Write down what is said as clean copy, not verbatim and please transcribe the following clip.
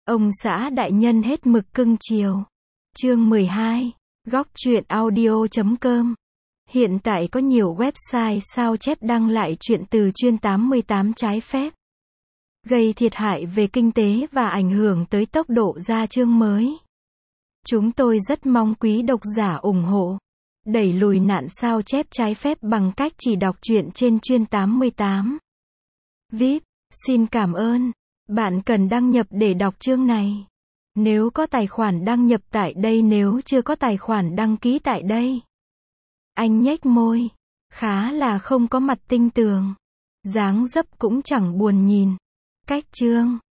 Ông xã đại nhân hết mực cưng chiều. Chương 12. Góc truyện audio.com. Hiện tại có nhiều website sao chép đăng lại truyện từ chuyên 88 trái phép, gây thiệt hại về kinh tế và ảnh hưởng tới tốc độ ra chương mới. Chúng tôi rất mong quý độc giả ủng hộ, đẩy lùi nạn sao chép trái phép bằng cách chỉ đọc truyện trên chuyên 88. VIP, xin cảm ơn. Bạn cần đăng nhập để đọc chương này. Nếu có tài khoản đăng nhập tại đây, nếu chưa có tài khoản đăng ký tại đây. Anh nhếch môi, khá là không có mặt tinh tường. Dáng dấp cũng chẳng buồn nhìn. Cách chương